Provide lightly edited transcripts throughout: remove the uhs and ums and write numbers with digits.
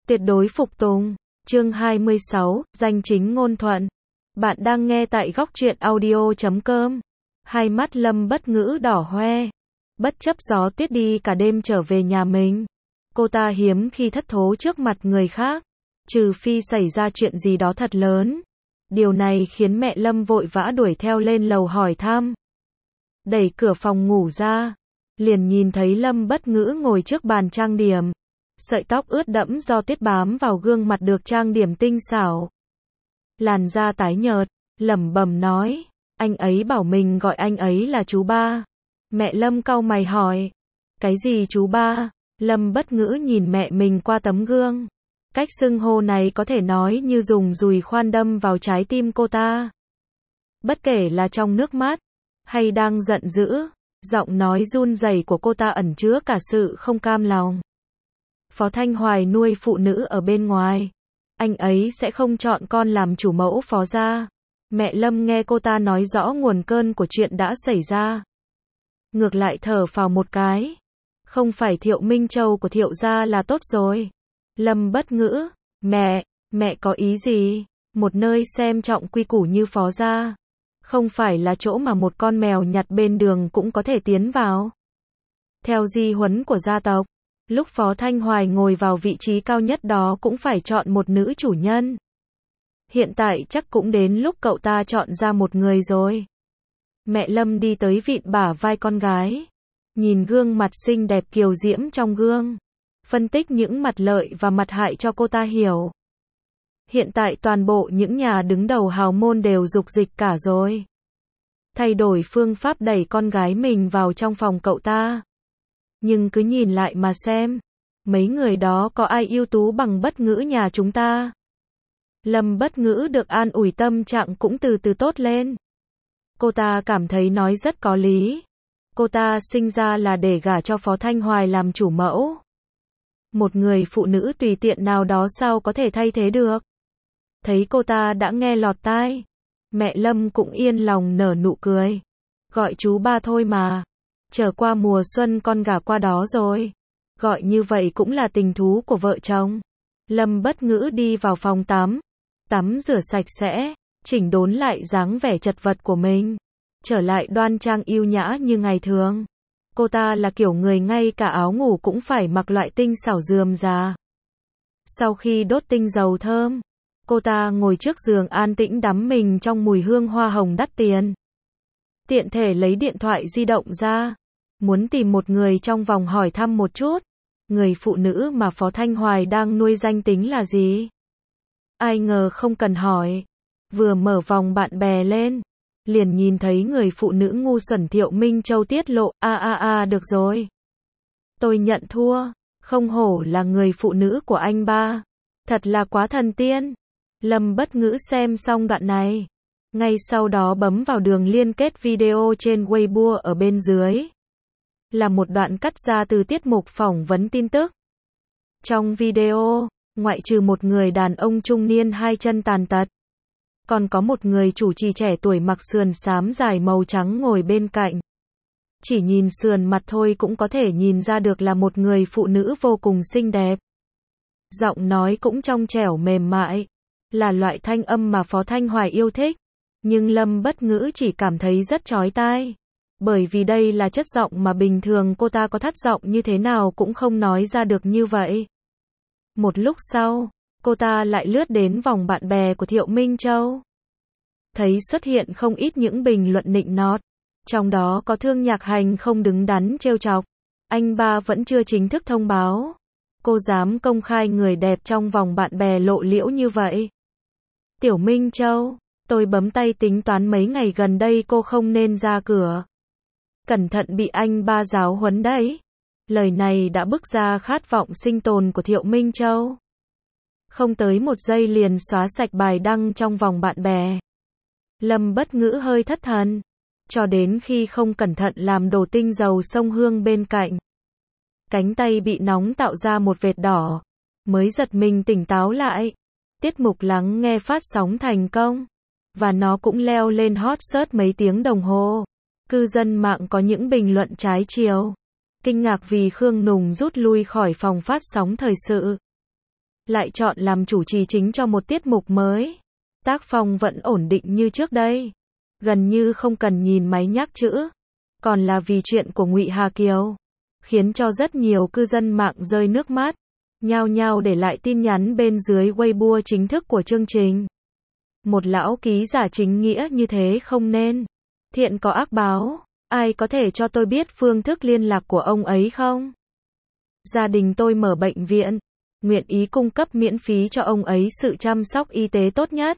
Tuyệt đối phục tùng. Chương 26, danh chính ngôn thuận. Bạn đang nghe tại góc truyện audio.com. Hai mắt Lâm Bất Ngữ đỏ hoe. Bất chấp gió tuyết đi cả đêm trở về nhà mình. Cô ta hiếm khi thất thố trước mặt người khác. Trừ phi xảy ra chuyện gì đó thật lớn. Điều này khiến mẹ Lâm vội vã đuổi theo lên lầu hỏi thăm. Đẩy cửa phòng ngủ ra. Liền nhìn thấy Lâm Bất Ngữ ngồi trước bàn trang điểm. Sợi tóc ướt đẫm do tuyết bám vào gương mặt được trang điểm tinh xảo. Làn da tái nhợt, lẩm bẩm nói, anh ấy bảo mình gọi anh ấy là chú ba. Mẹ Lâm cau mày hỏi, cái gì chú ba? Lâm Bất Ngữ nhìn mẹ mình qua tấm gương. Cách xưng hô này có thể nói như dùng dùi khoan đâm vào trái tim cô ta. Bất kể là trong nước mắt, hay đang giận dữ, giọng nói run rẩy của cô ta ẩn chứa cả sự không cam lòng. Phó Thanh Hoài nuôi phụ nữ ở bên ngoài. Anh ấy sẽ không chọn con làm chủ mẫu Phó gia. Mẹ Lâm nghe cô ta nói rõ nguồn cơn của chuyện đã xảy ra. Ngược lại thở phào một cái. Không phải Thiệu Minh Châu của Thiệu gia là tốt rồi. Lâm Bất Ngữ, mẹ có ý gì? Một nơi xem trọng quy củ như Phó gia. Không phải là chỗ mà một con mèo nhặt bên đường cũng có thể tiến vào. Theo di huấn của gia tộc, lúc Phó Thanh Hoài ngồi vào vị trí cao nhất đó cũng phải chọn một nữ chủ nhân. Hiện tại chắc cũng đến lúc cậu ta chọn ra một người rồi. Mẹ Lâm đi tới vịn bả vai con gái. Nhìn gương mặt xinh đẹp kiều diễm trong gương. Phân tích những mặt lợi và mặt hại cho cô ta hiểu. Hiện tại toàn bộ những nhà đứng đầu hào môn đều dục dịch cả rồi. Thay đổi phương pháp đẩy con gái mình vào trong phòng cậu ta. Nhưng cứ nhìn lại mà xem. Mấy người đó có ai ưu tú bằng Bất Ngữ nhà chúng ta? Lâm Bất Ngữ được an ủi tâm trạng cũng từ từ tốt lên. Cô ta cảm thấy nói rất có lý. Cô ta sinh ra là để gả cho Phó Thanh Hoài làm chủ mẫu. Một người phụ nữ tùy tiện nào đó sao có thể thay thế được? Thấy cô ta đã nghe lọt tai. Mẹ Lâm cũng yên lòng nở nụ cười. Gọi chú ba thôi mà. Trở qua mùa xuân con gả qua đó rồi. Gọi như vậy cũng là tình thú của vợ chồng. Lâm Bất Ngữ đi vào phòng tắm. Tắm rửa sạch sẽ. Chỉnh đốn lại dáng vẻ chật vật của mình. Trở lại đoan trang yêu nhã như ngày thường. Cô ta là kiểu người ngay cả áo ngủ cũng phải mặc loại tinh xảo rườm rà. Sau khi đốt tinh dầu thơm, cô ta ngồi trước giường an tĩnh đắm mình trong mùi hương hoa hồng đắt tiền. Tiện thể lấy điện thoại di động ra. Muốn tìm một người trong vòng hỏi thăm một chút. Người phụ nữ mà Phó Thanh Hoài đang nuôi danh tính là gì? Ai ngờ không cần hỏi. Vừa mở vòng bạn bè lên. Liền nhìn thấy người phụ nữ ngu xuẩn Thiệu Minh Châu tiết lộ. Được rồi. Tôi nhận thua. Không hổ là người phụ nữ của anh ba. Thật là quá thần tiên. Lâm Bất Ngữ xem xong đoạn này. Ngay sau đó bấm vào đường liên kết video trên Weibo ở bên dưới. Là một đoạn cắt ra từ tiết mục phỏng vấn tin tức. Trong video, ngoại trừ một người đàn ông trung niên hai chân tàn tật, còn có một người chủ trì trẻ tuổi mặc sườn xám dài màu trắng ngồi bên cạnh. Chỉ nhìn sườn mặt thôi cũng có thể nhìn ra được là một người phụ nữ vô cùng xinh đẹp. Giọng nói cũng trong trẻo mềm mại, là loại thanh âm mà Phó Thanh Hoài yêu thích. Nhưng Lâm Bất Ngữ chỉ cảm thấy rất chói tai. Bởi vì đây là chất giọng mà bình thường cô ta có thắt giọng như thế nào cũng không nói ra được như vậy. Một lúc sau, cô ta lại lướt đến vòng bạn bè của Thiệu Minh Châu. Thấy xuất hiện không ít những bình luận nịnh nọt. Trong đó có Thương Nhạc Hành không đứng đắn trêu chọc. Anh ba vẫn chưa chính thức thông báo. Cô dám công khai người đẹp trong vòng bạn bè lộ liễu như vậy. Tiểu Minh Châu, tôi bấm tay tính toán mấy ngày gần đây cô không nên ra cửa. Cẩn thận bị anh ba giáo huấn đấy. Lời này đã bức ra khát vọng sinh tồn của Thiệu Minh Châu. Không tới một giây liền xóa sạch bài đăng trong vòng bạn bè. Lâm Bất Ngữ hơi thất thần. Cho đến khi không cẩn thận làm đổ tinh dầu sông hương bên cạnh. Cánh tay bị nóng tạo ra một vệt đỏ. Mới giật mình tỉnh táo lại. Tiết mục lắng nghe phát sóng thành công. Và nó cũng leo lên hot search mấy tiếng đồng hồ. Cư dân mạng có những bình luận trái chiều. Kinh ngạc vì Khương Nùng rút lui khỏi phòng phát sóng thời sự. lại chọn làm chủ trì chính cho một tiết mục mới. Tác phong vẫn ổn định như trước đây, gần như không cần nhìn máy nhắc chữ. Còn là vì chuyện của Ngụy Hà Kiều, khiến cho rất nhiều cư dân mạng rơi nước mắt, nhao nhao để lại tin nhắn bên dưới Weibo chính thức của chương trình. Một lão ký giả chính nghĩa như thế không nên. Thiện có ác báo, ai có thể cho tôi biết phương thức liên lạc của ông ấy không? Gia đình tôi mở bệnh viện, nguyện ý cung cấp miễn phí cho ông ấy sự chăm sóc y tế tốt nhất.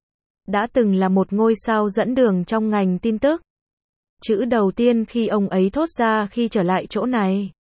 Đã từng là một ngôi sao dẫn đường trong ngành tin tức. Chữ đầu tiên khi ông ấy thốt ra khi trở lại chỗ này.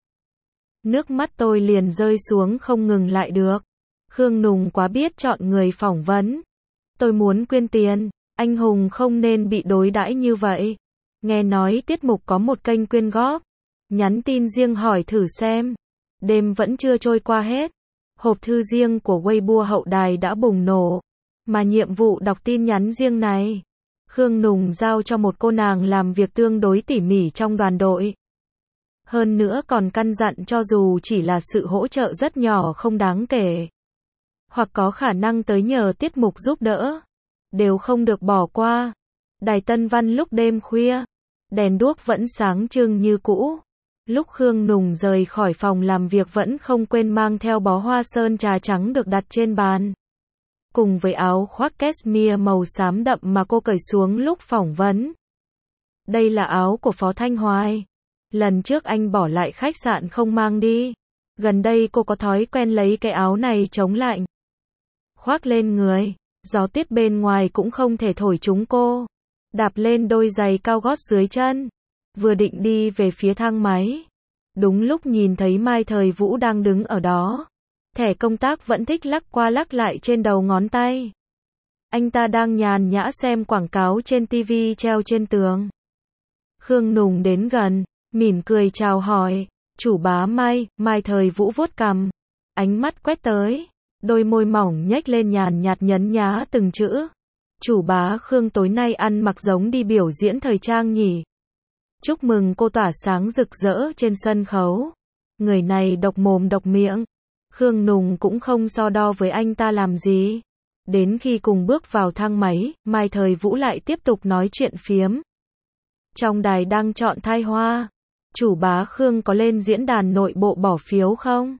Nước mắt tôi liền rơi xuống không ngừng lại được. Khương Nùng quá biết chọn người phỏng vấn. Tôi muốn quyên tiền, anh hùng không nên bị đối đãi như vậy. Nghe nói tiết mục có một kênh quyên góp. Nhắn tin riêng hỏi thử xem. Đêm vẫn chưa trôi qua hết. Hộp thư riêng của Weibo hậu đài đã bùng nổ. Mà nhiệm vụ đọc tin nhắn riêng này, Khương Nùng giao cho một cô nàng làm việc tương đối tỉ mỉ trong đoàn đội. Hơn nữa còn căn dặn cho dù chỉ là sự hỗ trợ rất nhỏ không đáng kể, hoặc có khả năng tới nhờ tiết mục giúp đỡ, đều không được bỏ qua. Đài Tân Văn lúc đêm khuya, đèn đuốc vẫn sáng trưng như cũ. Lúc Khương Nùng rời khỏi phòng làm việc vẫn không quên mang theo bó hoa sơn trà trắng được đặt trên bàn, cùng với áo khoác cashmere màu xám đậm mà cô cởi xuống lúc phỏng vấn. Đây là áo của Phó Thanh Hoài. Lần trước anh bỏ lại khách sạn không mang đi. Gần đây cô có thói quen lấy cái áo này chống lạnh, khoác lên người. Gió tuyết bên ngoài cũng không thể thổi trúng cô. Đạp lên đôi giày cao gót dưới chân, vừa định đi về phía thang máy. Đúng lúc nhìn thấy Mai Thời Vũ đang đứng ở đó. Thẻ công tác vẫn thích lắc qua lắc lại trên đầu ngón tay. Anh ta đang nhàn nhã xem quảng cáo trên TV treo trên tường. Khương Nùng đến gần, mỉm cười chào hỏi. Chủ bá Mai. Mai Thời Vũ vuốt cằm, ánh mắt quét tới, đôi môi mỏng nhếch lên nhàn nhạt nhấn nhá từng chữ. Chủ bá Khương tối nay ăn mặc giống đi biểu diễn thời trang nhỉ? Chúc mừng cô tỏa sáng rực rỡ trên sân khấu. Người này độc mồm độc miệng. Khương Nùng cũng không so đo với anh ta làm gì. Đến khi cùng bước vào thang máy, Mai Thời Vũ lại tiếp tục nói chuyện phiếm. Trong đài đang chọn thai hoa. Chủ bá Khương có lên diễn đàn nội bộ bỏ phiếu không?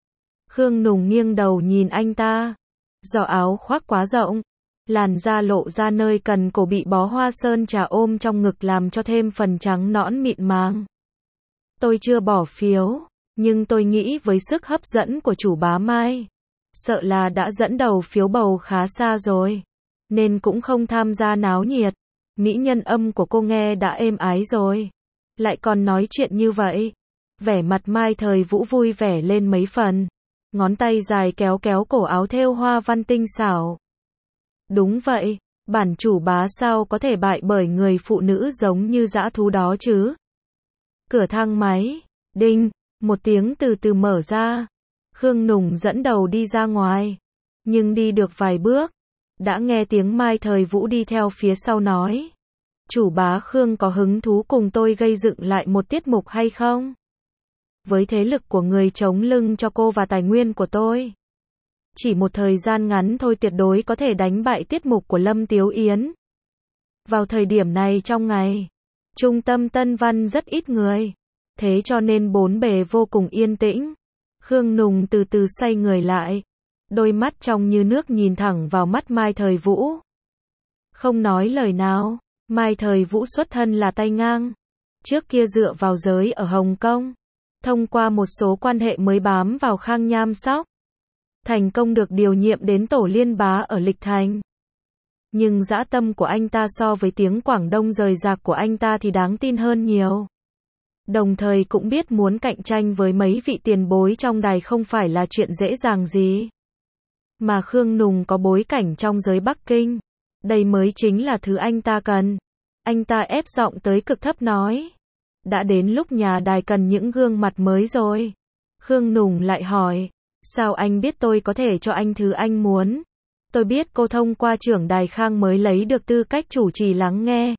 Khương Nùng nghiêng đầu nhìn anh ta. Do áo khoác quá rộng, làn da lộ ra nơi cần cổ bị bó hoa sơn trà ôm trong ngực làm cho thêm phần trắng nõn mịn màng. Tôi chưa bỏ phiếu, nhưng tôi nghĩ với sức hấp dẫn của chủ bá Mai, sợ là đã dẫn đầu phiếu bầu khá xa rồi, nên cũng không tham gia náo nhiệt. Mỹ nhân âm của cô nghe đã êm ái rồi, lại còn nói chuyện như vậy. Vẻ mặt Mai Thời Vũ vui vẻ lên mấy phần, ngón tay dài kéo kéo cổ áo thêu hoa văn tinh xảo. Đúng vậy, bản chủ bá sao có thể bại bởi người phụ nữ giống như dã thú đó chứ? Cửa thang máy, đinh, một tiếng từ từ mở ra. Khương Nùng dẫn đầu đi ra ngoài, nhưng đi được vài bước, đã nghe tiếng Mai Thời Vũ đi theo phía sau nói. Chủ bá Khương có hứng thú cùng tôi gây dựng lại một tiết mục hay không? Với thế lực của người chống lưng cho cô và tài nguyên của tôi, chỉ một thời gian ngắn thôi tuyệt đối có thể đánh bại tiết mục của Lâm Tiếu Yến. Vào thời điểm này trong ngày, trung tâm Tân Văn rất ít người, thế cho nên bốn bề vô cùng yên tĩnh. Khương Nùng từ từ xoay người lại, đôi mắt trong như nước nhìn thẳng vào mắt Mai Thời Vũ. Không nói lời nào, Mai Thời Vũ xuất thân là tay ngang. Trước kia dựa vào giới ở Hồng Kông, thông qua một số quan hệ mới bám vào Khang Nham Sóc, thành công được điều nhiệm đến tổ liên bá ở Lịch Thành. Nhưng dã tâm của anh ta so với tiếng Quảng Đông rời rạc của anh ta thì đáng tin hơn nhiều. Đồng thời cũng biết muốn cạnh tranh với mấy vị tiền bối trong đài không phải là chuyện dễ dàng gì. Mà Khương Nùng có bối cảnh trong giới Bắc Kinh, đây mới chính là thứ anh ta cần. Anh ta ép giọng tới cực thấp nói. Đã đến lúc nhà đài cần những gương mặt mới rồi. Khương Nùng lại hỏi. Sao anh biết tôi có thể cho anh thứ anh muốn? Tôi biết cô thông qua trưởng đài Khang mới lấy được tư cách chủ trì lắng nghe.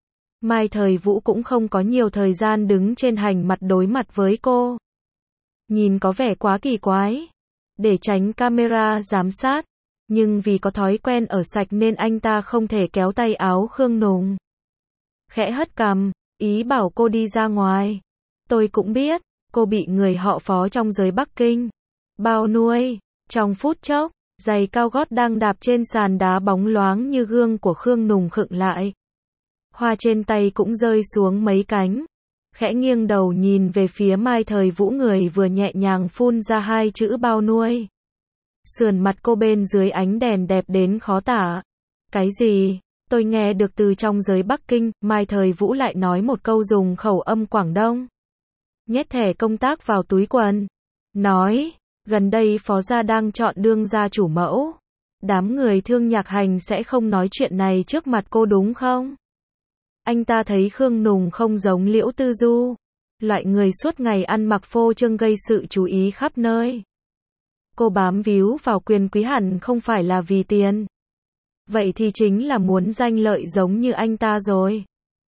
Mai Thời Vũ cũng không có nhiều thời gian đứng trên hành mặt đối mặt với cô. Nhìn có vẻ quá kỳ quái. để tránh camera giám sát. Nhưng vì có thói quen ở sạch nên anh ta không thể kéo tay áo Khương Nùng. Khẽ hất cằm, ý bảo cô đi ra ngoài. Tôi cũng biết, cô bị người họ Phó trong giới Bắc Kinh bao nuôi. Trong phút chốc, giày cao gót đang đạp trên sàn đá bóng loáng như gương của Khương Nùng khựng lại. Hoa trên tay cũng rơi xuống mấy cánh. Khẽ nghiêng đầu nhìn về phía Mai Thời Vũ, người vừa nhẹ nhàng phun ra hai chữ bao nuôi. Sườn mặt cô bên dưới ánh đèn đẹp đến khó tả. Cái gì? Tôi nghe được từ trong giới Bắc Kinh, Mai Thời Vũ lại nói một câu dùng khẩu âm Quảng Đông. Nhét thẻ công tác vào túi quần. Nói, gần đây Phó gia đang chọn đương gia chủ mẫu. Đám người Thương Nhạc Hành sẽ không nói chuyện này trước mặt cô đúng không? Anh ta thấy Khương Nùng không giống Liễu Tư Du, loại người suốt ngày ăn mặc phô trương gây sự chú ý khắp nơi. Cô bám víu vào quyền quý hẳn không phải là vì tiền. Vậy thì chính là muốn danh lợi giống như anh ta rồi.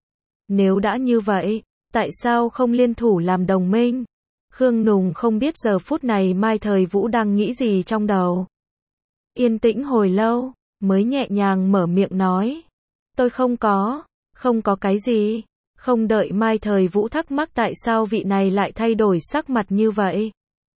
Nếu đã như vậy, tại sao không liên thủ làm đồng minh? Khương Nùng không biết giờ phút này Mai Thời Vũ đang nghĩ gì trong đầu. Yên tĩnh hồi lâu, mới nhẹ nhàng mở miệng nói. Tôi không có cái gì. Không đợi Mai Thời Vũ thắc mắc tại sao vị này lại thay đổi sắc mặt như vậy.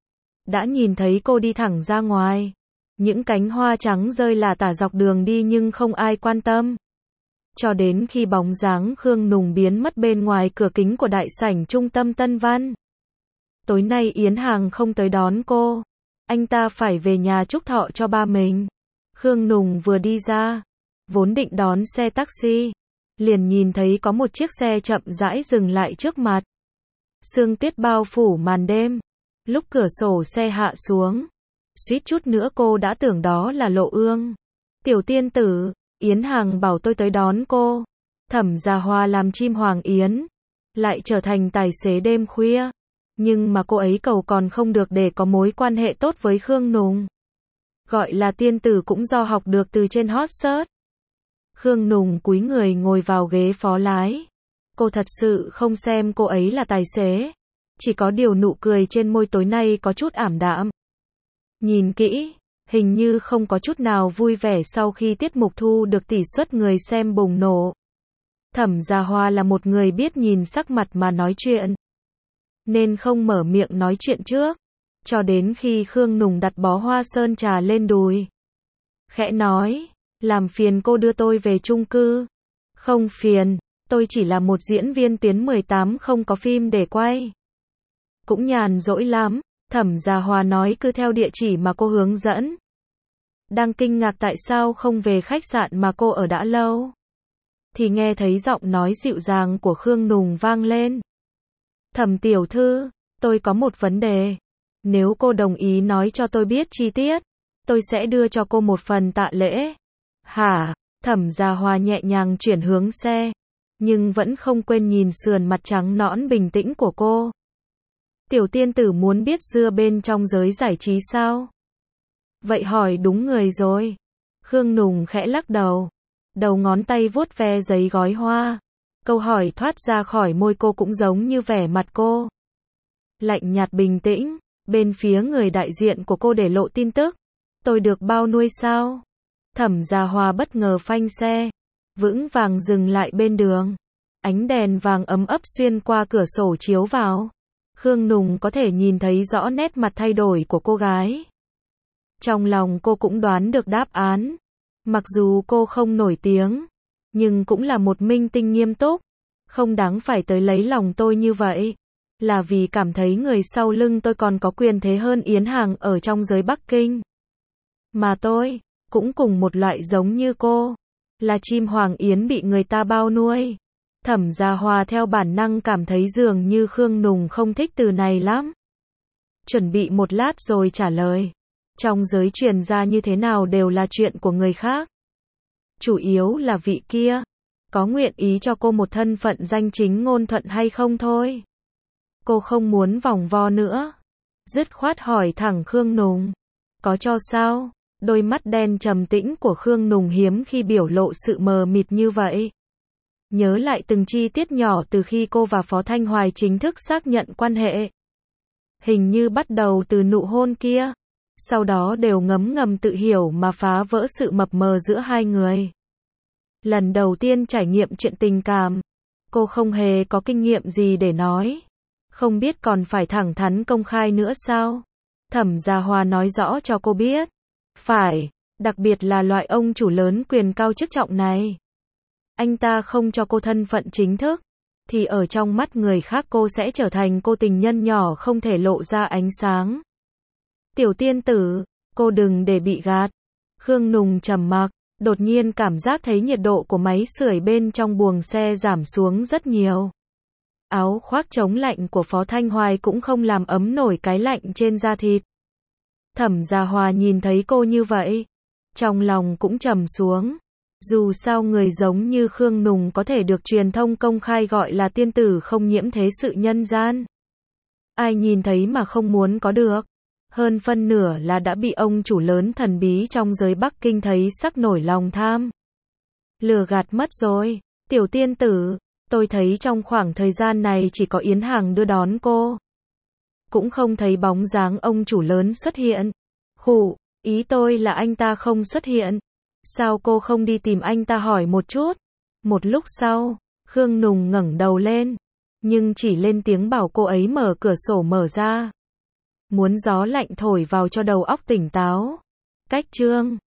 Đã nhìn thấy cô đi thẳng ra ngoài. Những cánh hoa trắng rơi lả tả dọc đường đi nhưng không ai quan tâm. Cho đến khi bóng dáng Khương Nùng biến mất bên ngoài cửa kính của đại sảnh trung tâm Tân Văn. Tối nay Yến Hàng không tới đón cô. Anh ta phải về nhà chúc thọ cho ba mình. Khương Nùng vừa đi ra, vốn định đón xe taxi, liền nhìn thấy có một chiếc xe chậm rãi dừng lại trước mặt. Sương tuyết bao phủ màn đêm. Lúc cửa sổ xe hạ xuống, suýt chút nữa cô đã tưởng đó là Lộ Ương. Tiểu tiên tử, Yến Hàng bảo tôi tới đón cô. Thẩm Gia Hoa làm chim hoàng yến, lại trở thành tài xế đêm khuya. Nhưng mà cô ấy cầu còn không được để có mối quan hệ tốt với Khương Nùng. Gọi là tiên tử cũng do học được từ trên hot search. Khương Nùng cúi người ngồi vào ghế phó lái. Cô thật sự không xem cô ấy là tài xế. Chỉ có điều nụ cười trên môi tối nay có chút ảm đạm. Nhìn kỹ, hình như không có chút nào vui vẻ sau khi tiết mục thu được tỷ suất người xem bùng nổ. Thẩm Gia Hoa là một người biết nhìn sắc mặt mà nói chuyện, nên không mở miệng nói chuyện trước. Cho đến khi Khương Nùng đặt bó hoa sơn trà lên đùi. Khẽ nói, làm phiền cô đưa tôi về chung cư. Không phiền, tôi chỉ là một diễn viên tuyến 18 không có phim để quay. Cũng nhàn rỗi lắm, Thẩm Gia Hoa nói cứ theo địa chỉ mà cô hướng dẫn. Đang kinh ngạc tại sao không về khách sạn mà cô ở đã lâu, thì nghe thấy giọng nói dịu dàng của Khương Nùng vang lên. Thẩm tiểu thư, tôi có một vấn đề. Nếu cô đồng ý nói cho tôi biết chi tiết, tôi sẽ đưa cho cô một phần tạ lễ. Hả? Thẩm Gia Hoa nhẹ nhàng chuyển hướng xe, nhưng vẫn không quên nhìn sườn mặt trắng nõn bình tĩnh của cô. Tiểu tiên tử muốn biết dưa bên trong giới giải trí sao? Vậy hỏi đúng người rồi. Khương Nùng khẽ lắc đầu. Đầu ngón tay vuốt ve giấy gói hoa. Câu hỏi thoát ra khỏi môi cô cũng giống như vẻ mặt cô. Lạnh nhạt bình tĩnh. Bên phía người đại diện của cô để lộ tin tức. Tôi được bao nuôi sao? Thẩm Gia Hoa bất ngờ phanh xe. Vững vàng dừng lại bên đường. Ánh đèn vàng ấm ấp xuyên qua cửa sổ chiếu vào. Khương Nùng có thể nhìn thấy rõ nét mặt thay đổi của cô gái. Trong lòng cô cũng đoán được đáp án. Mặc dù cô không nổi tiếng, nhưng cũng là một minh tinh nghiêm túc. Không đáng phải tới lấy lòng tôi như vậy. Là vì cảm thấy người sau lưng tôi còn có quyền thế hơn Yến Hàng ở trong giới Bắc Kinh. Mà tôi, cũng cùng một loại giống như cô. Là chim hoàng yến bị người ta bao nuôi. Thẩm Gia Hoa theo bản năng cảm thấy dường như Khương Nùng không thích từ này lắm. Chuẩn bị một lát rồi trả lời. Trong giới truyền ra như thế nào đều là chuyện của người khác. Chủ yếu là vị kia có nguyện ý cho cô một thân phận danh chính ngôn thuận hay không thôi. Cô không muốn vòng vo nữa. Dứt khoát hỏi thẳng Khương Nùng. Có cho sao? Đôi mắt đen trầm tĩnh của Khương Nùng hiếm khi biểu lộ sự mờ mịt như vậy. Nhớ lại từng chi tiết nhỏ từ khi cô và Phó Thanh Hoài chính thức xác nhận quan hệ. Hình như bắt đầu từ nụ hôn kia. sau đó đều ngấm ngầm tự hiểu mà phá vỡ sự mập mờ giữa hai người. Lần đầu tiên trải nghiệm chuyện tình cảm, cô không hề có kinh nghiệm gì để nói. Không biết còn phải thẳng thắn công khai nữa sao? Thẩm Gia Hoa nói rõ cho cô biết. Phải, đặc biệt là loại ông chủ lớn quyền cao chức trọng này. Anh ta không cho cô thân phận chính thức, thì ở trong mắt người khác cô sẽ trở thành cô tình nhân nhỏ không thể lộ ra ánh sáng. Tiểu tiên tử, cô đừng để bị gạt. Khương Nùng trầm mặc, đột nhiên cảm giác thấy nhiệt độ của máy sưởi bên trong buồng xe giảm xuống rất nhiều. Áo khoác chống lạnh của Phó Thanh Hoài cũng không làm ấm nổi cái lạnh trên da thịt. Thẩm Gia Hòa nhìn thấy cô như vậy, trong lòng cũng trầm xuống. Dù sao người giống như Khương Nùng có thể được truyền thông công khai gọi là tiên tử không nhiễm thế sự nhân gian. Ai nhìn thấy mà không muốn có được. Hơn phân nửa là đã bị ông chủ lớn thần bí trong giới Bắc Kinh thấy sắc nổi lòng tham. Lừa gạt mất rồi, tiểu tiên tử, tôi thấy trong khoảng thời gian này chỉ có Yến Hàng đưa đón cô. Cũng không thấy bóng dáng ông chủ lớn xuất hiện. Khụ, ý tôi là anh ta không xuất hiện. Sao cô không đi tìm anh ta hỏi một chút? Một lúc sau, Khương Nùng ngẩng đầu lên, nhưng chỉ lên tiếng bảo cô ấy mở cửa sổ mở ra. Muốn gió lạnh thổi vào cho đầu óc tỉnh táo. Cách chương